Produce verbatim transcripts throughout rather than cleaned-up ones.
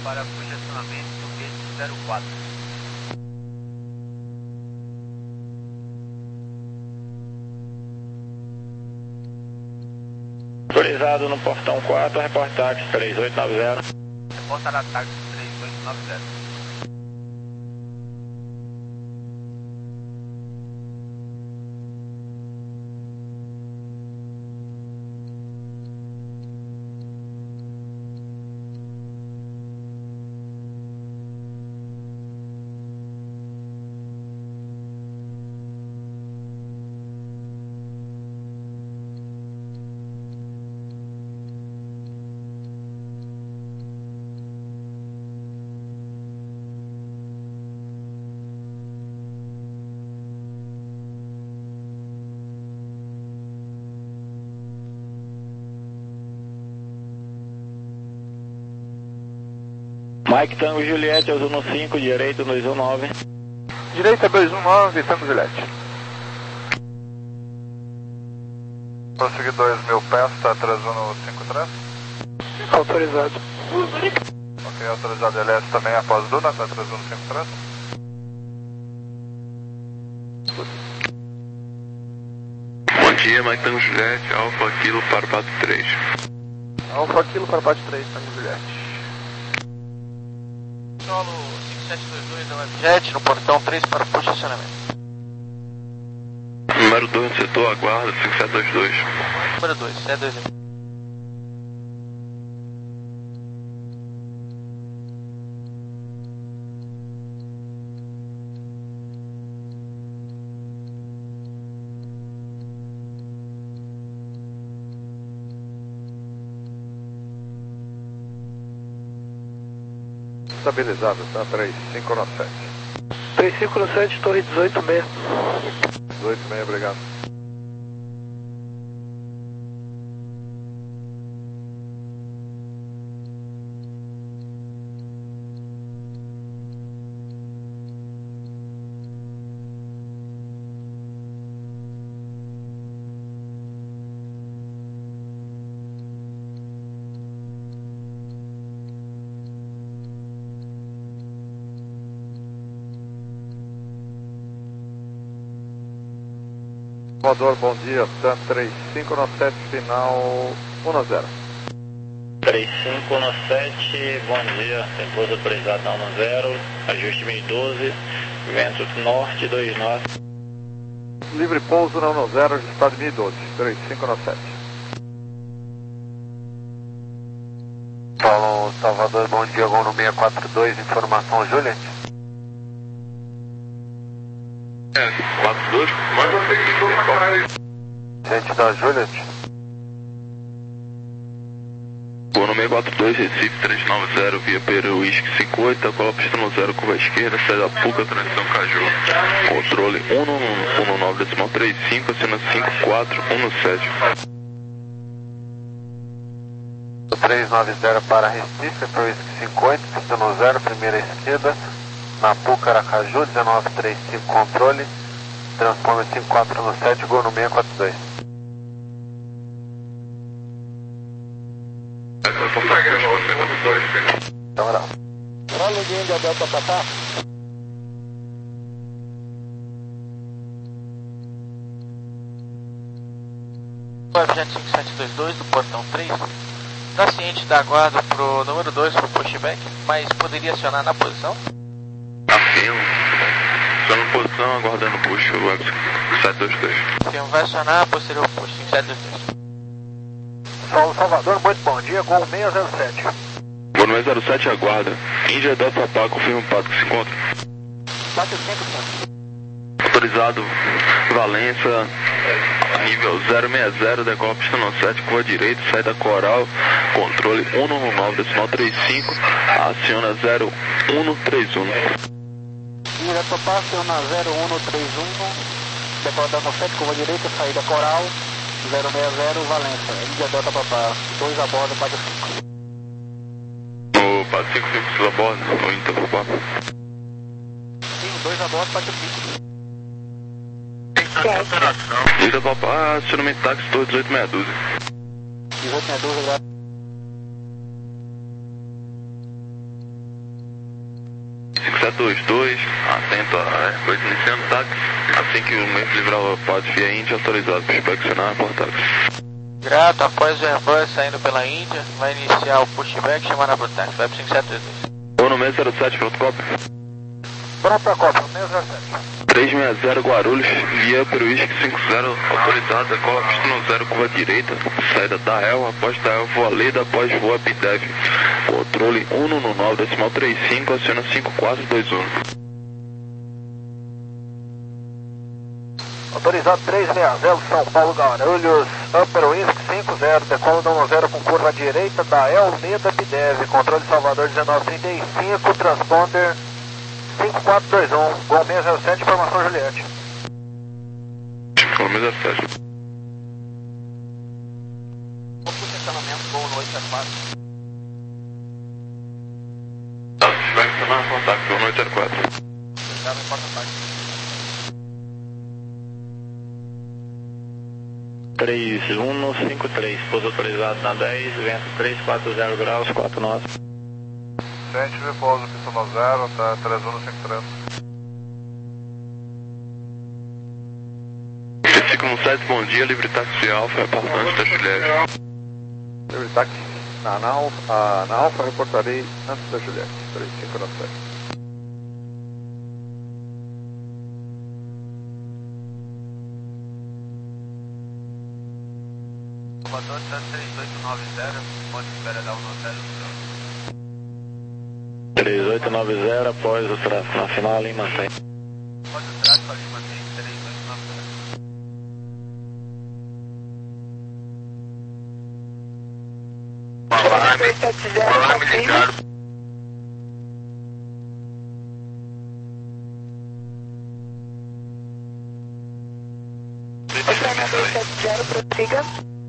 para congestionamento do gate zero quatro. Autorizado no portão quatro, reporte táxi três oito nove zero. Reportará táxi três oito nove zero. Mike Tango Juliette, azul no cinco, direito dois um nove. Direita dois um nove, Tango Juliette. Prosseguir dois mil pés, está atrasando no cinco três. Autorizado. Ok, autorizado L S também após Duna, está atrasando no cinco três. Bom dia, Mike Tango Juliette, Alfa Kilo para Pato três. Alfa Kilo para Pato três, Tango Juliette. Solo cinco sete dois dois da Webjet no portão três para posicionamento. Número dois no setor, aguarda cinco sete dois dois. Número dois, sete dois dois. Estabilizado, tá? três cinco nove sete. três cinco nove sete, torre dezoito seis. dezoito seis, obrigado. Salvador, bom dia, T A M três cinco nove sete, final um zero. três cinco nove sete, bom dia, pouso autorizado na um zero, ajuste mil e doze, vento norte dois nove. Livre pouso na um zero, ajustado mil e doze, três cinco nove sete. Paulo Salvador, bom dia, Gol no seis quatro dois, informação Juliette. É, quatro dois, mas você que ficou na cara. Gente da Juliette. Gol no seis quatro dois, Recife três nove zero, via Peru, Whisky cinco oito, cola pista no zero, curva esquerda, sai da Puca, transição Caju. Controle um um nove, decimal três cinco, acima cinco quatro um sete. três nove zero para Recife, Peru, Whisky cinco oito, pista no zero, primeira esquerda. Na Puca, Aracaju, dezenove trinta e cinco, controle, transponder cinco quatro um sete, Gol no seis quatro dois. Então, não. Olha o Índia Delta Papá. Webjet cinco sete dois dois do portão três. Está ciente da guarda pro número dois pro pushback, mas poderia acionar na posição? Afião, estou na posição, aguardando o push, o Web sete dois dois. Afião vai acionar, posterior push cinco sete dois dois. Paulo Salvador, muito bom dia, Gol seis zero sete. Gol no seis zero sete, aguarda. Índia Delta Papá, confirma o pato que se encontra. Bate cem por cento. Autorizado, Valença, nível zero seis zero, decola pista no sete, curva direita, saída Coral, controle um um nove, decimal três cinco, aciona zero um três um. Direto Papá, aciona zero um três um, decola no sete, curva direita, saída Coral, zero seis zero, Valença, Índia Delta Papá, dois a bordo, bate cinco. O Pato cinco cinco a bordo, o Índia Papá. Sim, dois a bordo, bate cinco. Índia Papá, acionamento táxi, torre dezoito seis doze. dezoito seis doze, graças. sete dois dois, atento a Airbus iniciando táxi. Assim que o meio livrar o pod via Índia, autorizado para inspeccionar a porta-táxi. Grato, após o Airbus saindo pela Índia, vai iniciar o pushback, chamar na porta-táxi. Web cinco sete dois dois. Vou no meio zero sete, pronto, cópia. Pronto pra Copa, meio zero sete. trezentos e sessenta Guarulhos, via Peruísque cinquenta, autorizado, decola pista no zero, curva direita, saída da El, após da El, voa Leda, após voa Bidev, controle um no nove, decimal trinta e cinco, aciona cinco quatro dois um. Autorizado trezentos e sessenta, São Paulo Guarulhos, Upper Whisky cinquenta, decola da zero com curva direita da El, Leda, Bidev, controle Salvador dezenove trinta e cinco, transponder cinco quatro dois um, Gol seis zero sete, informação Juliette. Gol seis zero sete. Vou pro estacionamento, Gol no oito zero quatro. Tá, vai funcionar contato, Gol no oito zero quatro. Já não importa mais. três um cinco três, pouso autorizado na dez, vento três quatro zero graus, quatro nove. Gente, repouso, pista no zero, tá três um cinco três. Versículo sete, bom dia, livre táxi Alfa, reportante da Juliette. Livre táxi na, na, Alfa, na Alfa reportarei antes da Juliette, três cinco nove sete. Salvador três oito nove zero, pode esperar dar um hotel. três oito nove zero, após o tráfego na final, Lima cem. Após o tráfego, Lima cem, três oito nove zero. Alarme, alarme ligado. dois sete zero, prossiga.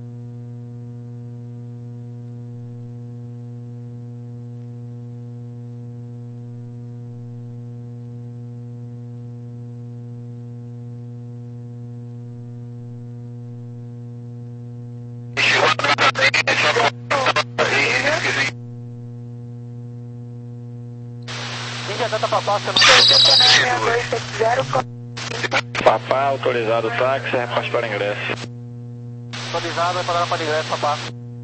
Papá, autorizado o táxi, repasse para ingresso. Autorizado, vai pagar para ingresso, papá.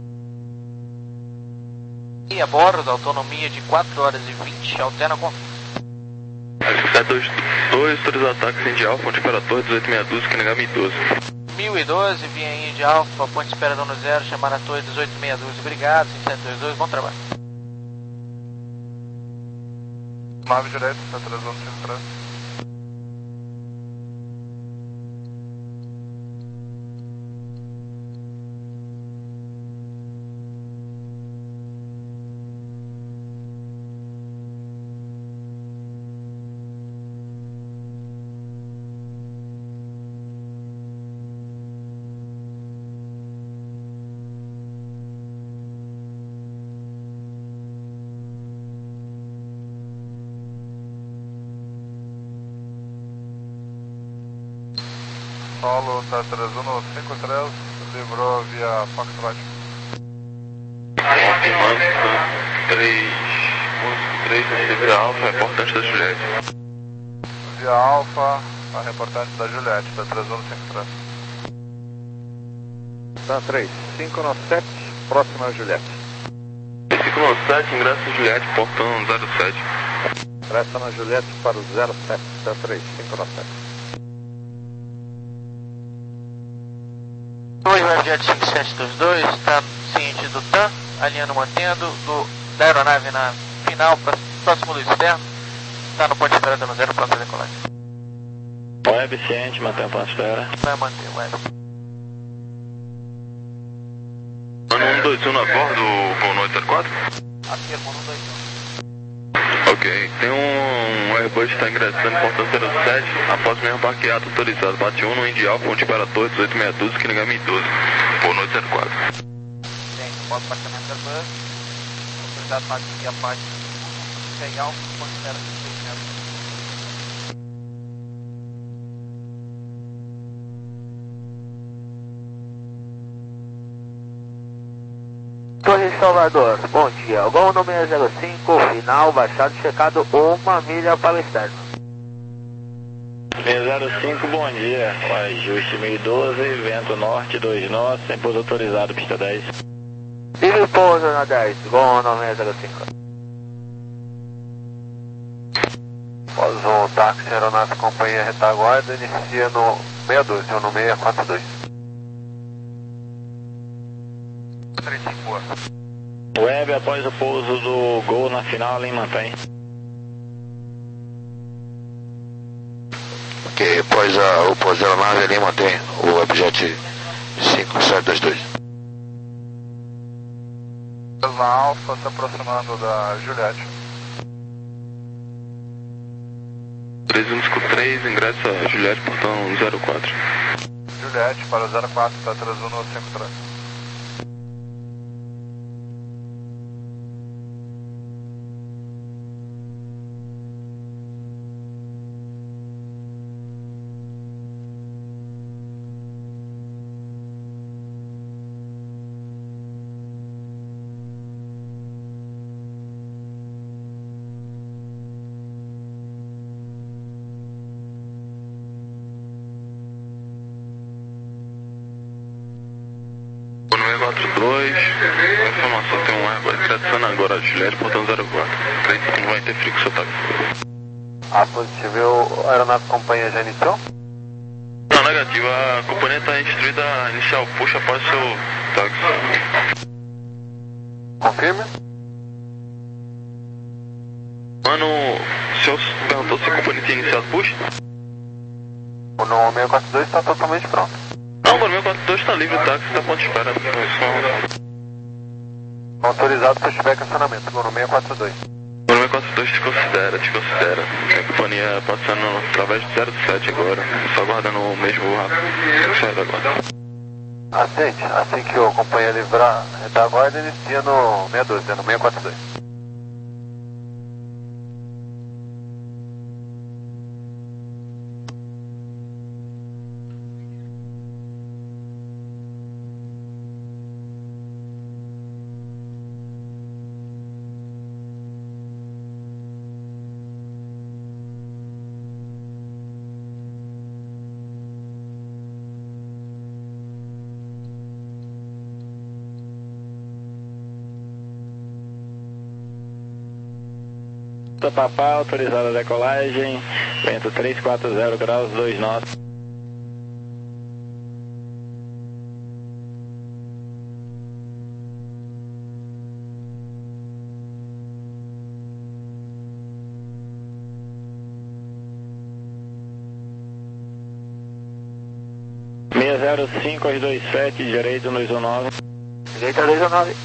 E a bordo, autonomia de quatro horas e vinte, alterna com... sete dois dois, autorizado táxi Indy Alfa, ponte espera torre, dezoito sessenta e dois, que negar mil e doze. mil e doze, via Indy Alfa, ponte espera dono zero, chamar a torre dezoito sessenta e dois. Obrigado, cinco sete dois dois, bom trabalho. nove direito, tá três um cinco três. Solo tá três um cinco três, livrou via Foxtrot. Confirmando, três um três, recebe Alfa, reportante da Juliette. Via Alfa, a reportante da Juliette, tá três um cinco três. Tá três cinco nove sete, próxima a Juliette. três cinco nove sete, ingresso Juliette, portão zero sete. Presta na Juliette para o zero sete, tá três cinco nove sete. Oi, Webjet cinco sete dois dois, está ciente do T A M, alinhando, mantendo, do, da aeronave na final, próximo do externo, está no ponto de espera dando zero, pronto a decolagem. Web ciente, mantém o ponto de espera. Vai manter, web. Mano um dois um na bordo, voo no oito zero quatro? Afirmo, um dois um. Ok, tem um Airbus que está ingressando, portão zero sete, após mesmo parqueado autorizado, bate um no Indy Alfa, ponte para torre, dezoito sessenta e dois, que negar mil e doze, voo no oito zero quatro. Tem, pode apartamento da Airbus, autorizado para aqui a parte tem Alfa, ponte espera seis metros. Torre Salvador, bom dia. O Gol no seis zero cinco, final, baixado, checado uma milha para o externo. seis zero cinco, bom dia. Com ajuste mil e doze, vento norte dois nós, sem pouso autorizado, pista dez. Livre pouso na dez, Gol no seis zero cinco. Após o táxi aeronave companhia retaguarda, inicia no seis doze ou no seis quatro dois. três cinco. Web, após o pouso do Gol na final, em mantém. Ok, após a, o pouso da aeronave ali mantém o Webjet cinco sete dois dois. Cessna Alpha se aproximando da Juliette. três um cinco três, ingressa a Juliette, portão zero quatro. Juliette para o zero quatro, está três um no cinco três. seis quatro dois, a informação tem um Airbus ingressando agora a Juliette, portão zero quatro. três cinco vai interferir com o seu táxi. A positivo, a aeronave companhia já iniciou? Não, negativo, a companhia está instruída a iniciar o push após o seu táxi. Confirme. Mano, o senhor perguntou se a companhia tinha iniciado o push? O no seis quatro dois está totalmente pronto. Não, mano, meu quatro dois está livre, o táxi está ponto de espera. Autorizado pushback acionamento, no seis quatro dois. O seis quatro dois te considera, te considera. Tem a companhia passando através de zero sete agora, só aguardando o mesmo voo rápido. Certo agora. Aceite, assim que o companhia livrar retaguarda, inicia no seis doze, no seis quatro dois. Papá, autorizada a decolagem, vento três quatro zero graus, dois nós. seis zero cinco aos dois sete, direito no I S O nove. Direita dois um nove.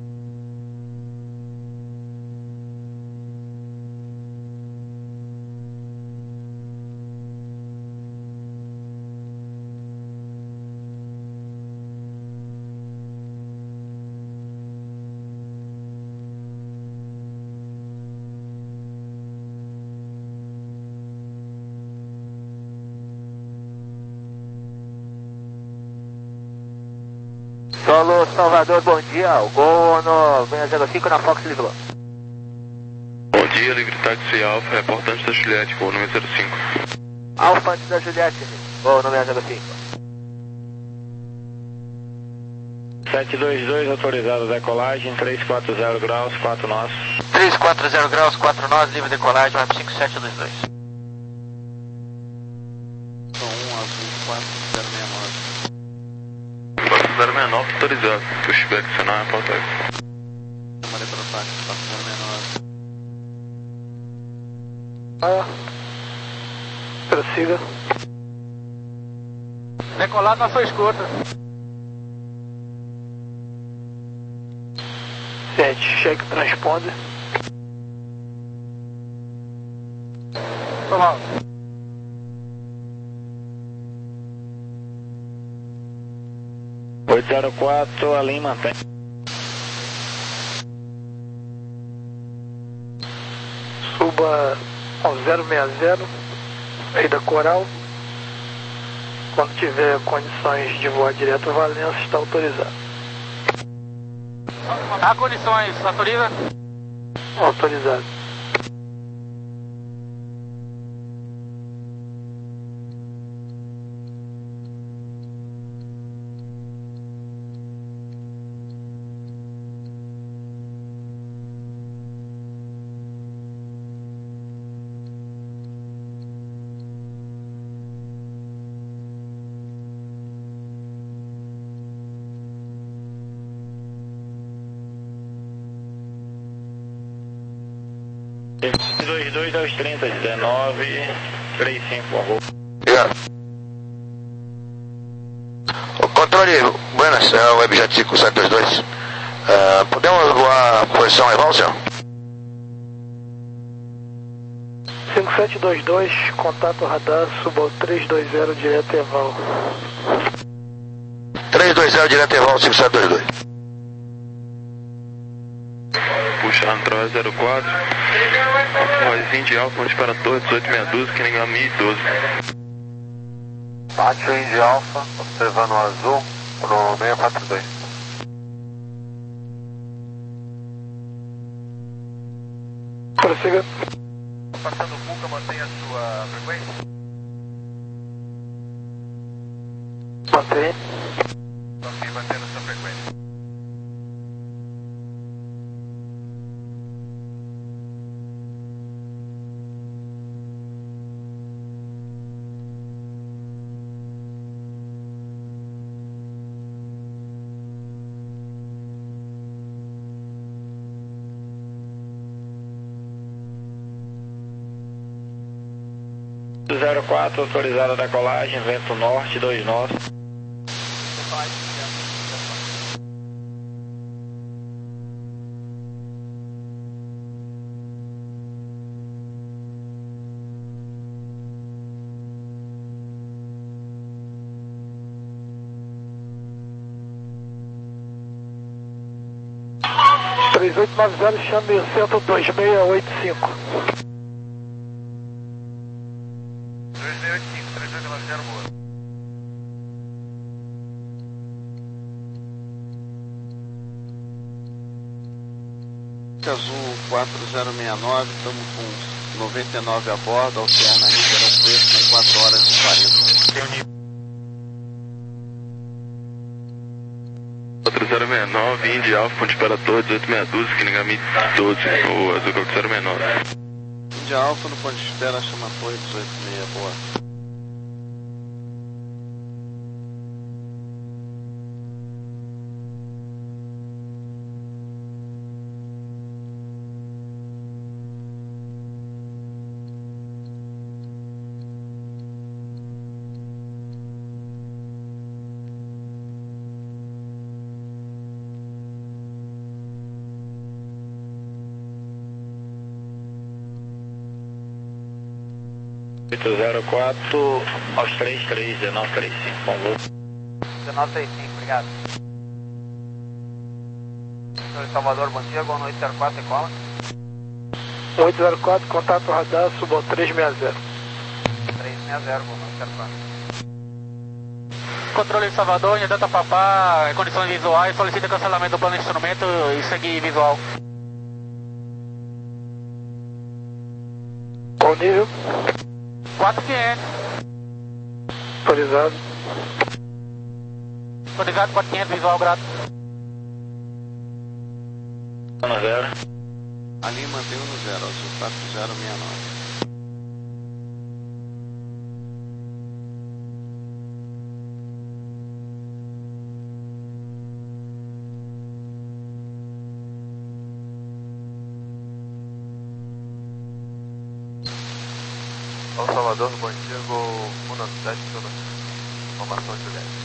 Solo Salvador, bom dia. O Gol no seis zero cinco na Fox livrou. Bom dia, livre táxi Alfa, reportante da Juliette, voo número zero cinco. Alfa antes da Juliette, Gol no seis zero cinco. sete dois dois, autorizado a decolagem, três quatro zero graus, quatro nós. três quatro zero graus, quatro nós, livre decolagem, web cinco sete dois dois. quatro zero seis nove, autorizado. Pushback, cenário, falta. Ah, prossiga. Decolar na sua escuta. sete, cheque transponder. Vamos lá. oito zero quatro, a linha mantém. Suba ao zero seis zero, aí da Coral. Quando tiver condições de voar direto, Valença está autorizado. Há condições, autoriza? Autorizado. dois dois aos trinta, dezenove, trinta e cinco, por favor. Obrigado. O controle, Buenas, é o Webjet cinco sete dois dois. Uh, podemos voar a posição rival, senhor? cinco sete dois dois, contato radar, suba três dois zero, direto Eval. três dois zero, direto Eval, cinco sete dois dois. Puxar através zero quatro. Vozinho de Alfa, onde para a torre, dezoito sessenta e dois, Kinigami doze. Bate o Indy Alpha, observando o azul, pro seis quatro dois. Prossiga. Passando o Cuca, mantenha a sua frequência. Mantém. Ok, mantendo a sua frequência. zero quatro, autorizada a decolagem, vento norte, dois nós. três oito nove zero, chame o centro dois seis oito cinco. dois seis oito cinco, três oito nove zero, boa. Azul quatro zero seis nove, estamos com noventa e nove a bordo, alterna Ribeirão Preto em quatro horas e quarenta. quatro zero seis nove, Indy Alfa, ponte para a torre, dezoito sessenta e dois, Kinigami doze, o Azul quatro zero seis nove. Indy Alfa no ponto de espera, chama a torre dezoito sessenta e seis, boa. oito zero quatro, aos três três, dezenove trinta e cinco, por favor. dezenove trinta e cinco, obrigado. Senhor Salvador, bom dia, boa noite, zero quatro, decola. oito zero quatro, contato radar, suba três seis zero. três seis zero, boa noite, zero quatro. Controle de Salvador, Delta Papá, condições visuais, solicita cancelamento do plano de instrumento e seguir visual. Qual nível? quatro quinhentos. Autorizado. Obrigado, quatro quinhentos, visual grato. um zero. Ali mantém um no zero, Azul quatro zero seis nove. São Salvador, bom dia, Gol um nove sete, informação de Juliette.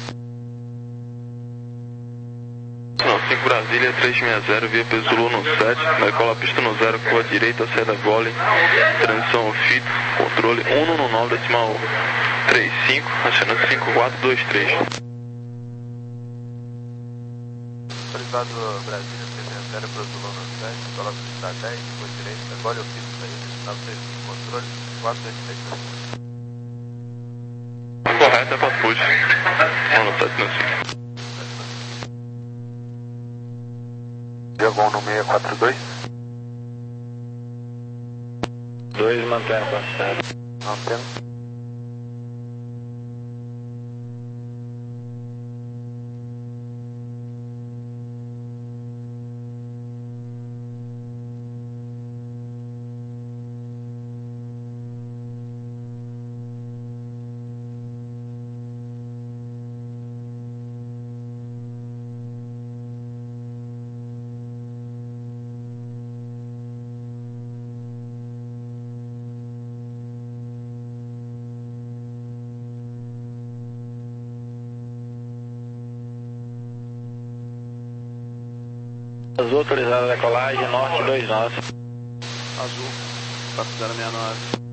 Não, cinco Brasília, três sessenta, via peso Zulu no sete, decola pista no zero, com a direita, saída vole, transição ao fito, controle um no nove, decimal trinta e cinco, achando cinco quatro dois três. Autorizado Brasília, três zero para o Zulu no sete, coloca pista dez, com a direita, agora eu fiz saída, nove três cinco, controle quatro dois três. Correto, é para push. Mano, sete no cinco. bom no seis quatro dois. dois mantendo constante. Mantendo. Azul autorizado a decolagem, norte dois nove. Azul, quatro zero seis nove.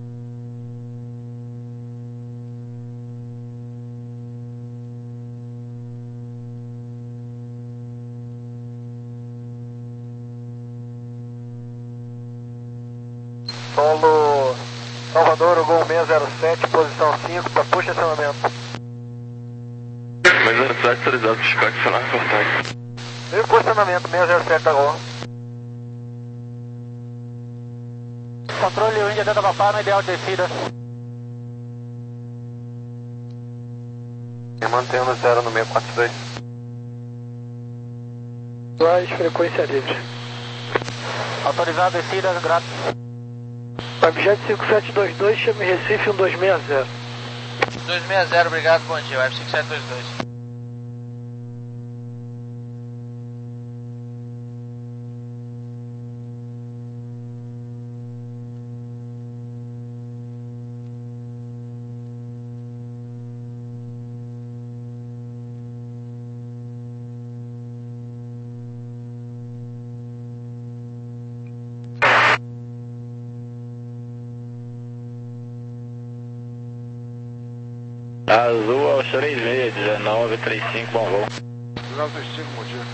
Solo Salvador, Gol seis zero sete, posição cinco, para puxa acionamento. seis zero sete autorizado para chegar aqui na reportagem. Meio posicionamento, seis zero sete da Gol. Controle o Índia Delta Papá no ideal de descida. E mantendo zero no seis quatro dois. Duas, frequência livre. Autorizado descida, grátis. Objeto cinco sete dois dois, chame Recife um dois seis zero. dois seis zero, obrigado, bom dia, Web cinco sete dois dois. Azul aos três seis, dezenove, trinta e cinco, bom voo. dezenove, trinta e cinco, bom dia.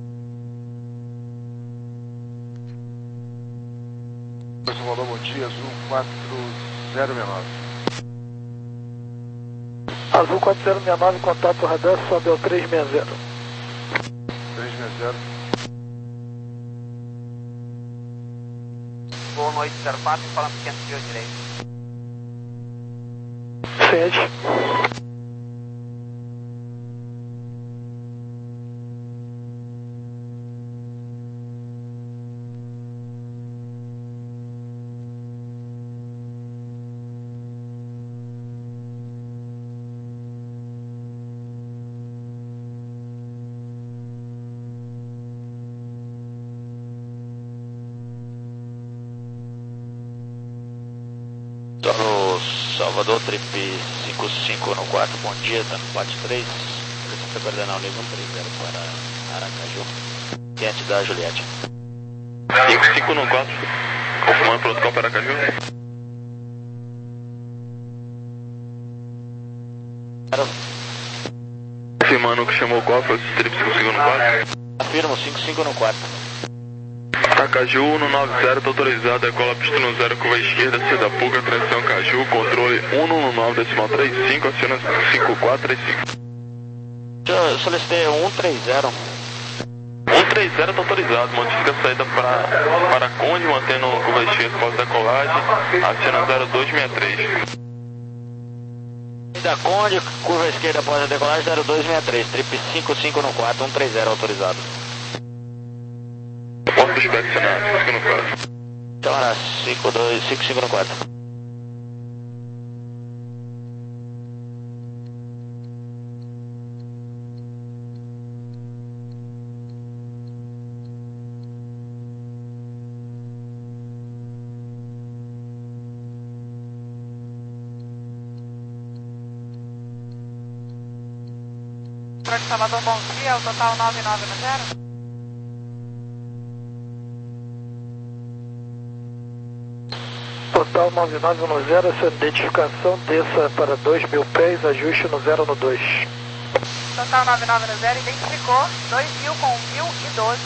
Salvador, bom dia, Azul quatro zero seis nove. Azul quatro zero seis nove, contato radar, sobe ao três seis zero. três seis zero. Boa noite, zero quatro, falando quinhentos de direito. Sede. Tô no Salvador, trip cinco cinco no quatro, bom dia, tá no quatro três. Polícia Federal Livre um três zero para Aracaju. Cliente da Juliette. cinco cinco no quatro, confirmando protocolo para Aracaju. Confirmando que chamou o cofre, trip cinco cinco no quatro. Afirmo, cinco cinco no quatro. Caju um nove zero, tá autorizado, decola pista no zero, curva esquerda, seda Puga, atenção Caju, controle um nove decimal trinta e cinco, aciona cinco quatro três cinco. Eu solicitei um três zero. um três zero tá autorizado, modifica a saída para, para Conde, mantendo curva esquerda após decolagem, aciona zero dois seis três. Da Conde, curva esquerda após a decolagem, zero dois seis três, trip cinco cinco no quatro, um três zero autorizado. Posso inspecionar, cinco no quatro. Câmara cinco dois, cinco cinco no quatro. Controle Salvador, bom dia, o total nove nove zero. Total nove nove um zero, essa identificação, desça para dois mil pés, ajuste no zero no dois. Total nove nove zero, identificou dois mil com mil e doze.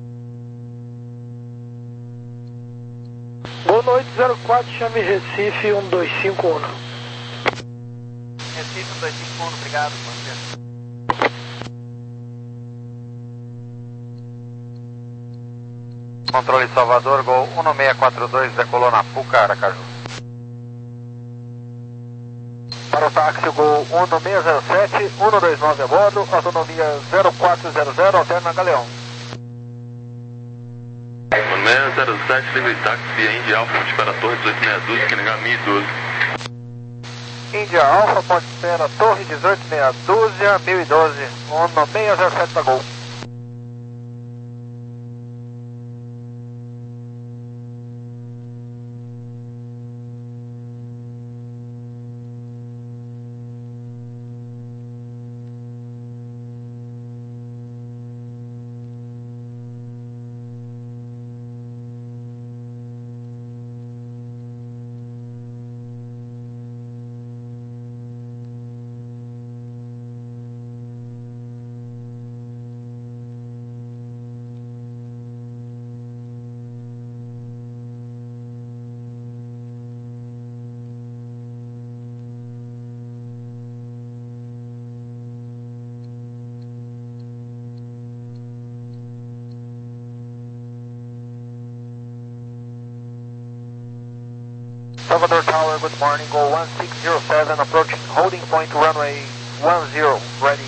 Boa noite, zero quatro, chame Recife um dois cinco um. Recife um dois cinco um, obrigado, bom dia. Controle Salvador, Gol um seis quatro dois, decolou na Puca, Aracaju. Para o táxi, Gol um seis zero sete, um dois nove a bordo, autonomia zero quatro zero zero, alterna Galeão. um seis zero sete, livre táxi via India Alfa, ponte para a Torre dezoito meia dúzia, que negar mil e doze. Índia Alfa, ponte espera, Torre dezoito meia dúzia, mil e doze, um seis zero sete para Gol. Salvador Tower, good morning, Go one six zero seven, approaching holding point runway one zero, ready.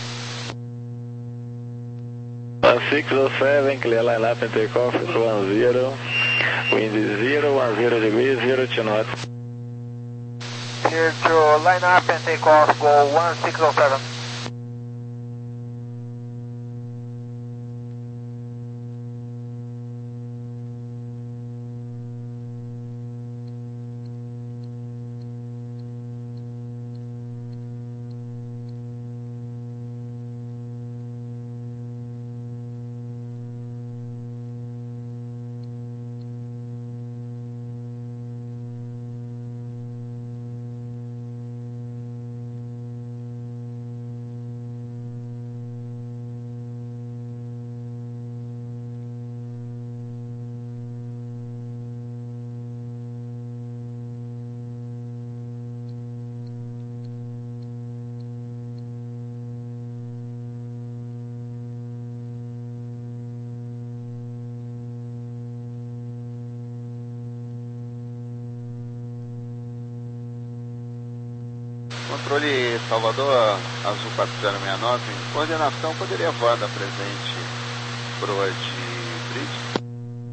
one six zero seven, clear line up and take off, one zero, wind is zero, one zero degrees, zero to knots. Here to line up and take off, Go one six zero seven. Controle Salvador, Azul quatro zero seis nove, coordenação poderia voar da presente proa de bridge?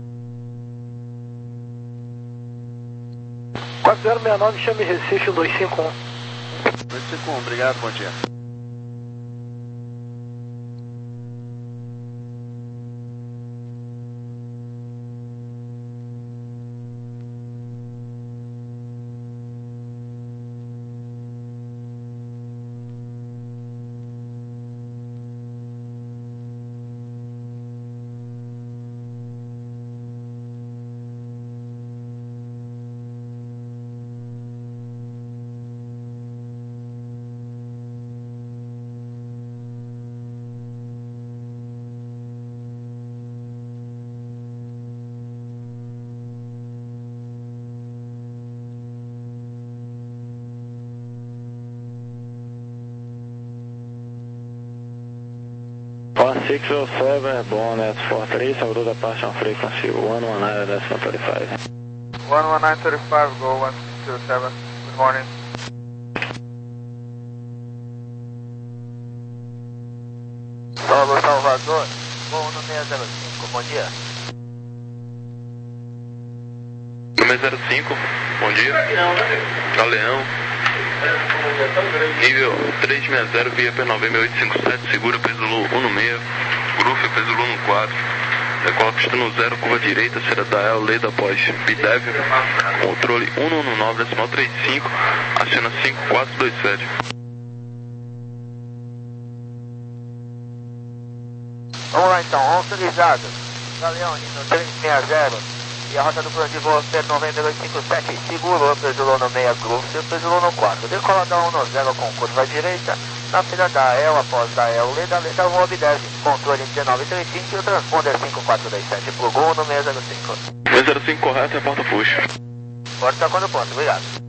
quatro zero seis nove, chame Recife dois cinco um. dois cinco um, obrigado, bom dia. one six zero seven, airborne at four three, Salvador departure on frequency one one nine decimal thirty-five. one one nine thirty-five, go one six zero seven, good morning. Salvador Salvador, voo no seis zero cinco, bom dia. seis zero cinco, bom dia. Galeão. Nível três seis zero, via P nove oito cinco sete, segura peso Lu um no seis, Groove peso Lu no quatro, decola pista no zero, curva direita, será da El Leda após B D E V, controle um um nove decimal trinta e cinco, acena cinco quatro dois sete. Vamos lá então, autorizado. Galeão, nível três seis zero. E a rota do plano de voo P nove dois cinco sete, segurou, pesulou no seis, Groove, pesulou no quatro. Decola da um no zero com curva direita, na fila da E L, após da E L, Leda, Leda, voo B D E V, controle dezenove trinta e cinco e o transponder cinco quatro dois sete, pro Gol no seis zero cinco. seis zero cinco correto, reporta push. Porta quando ponto, obrigado.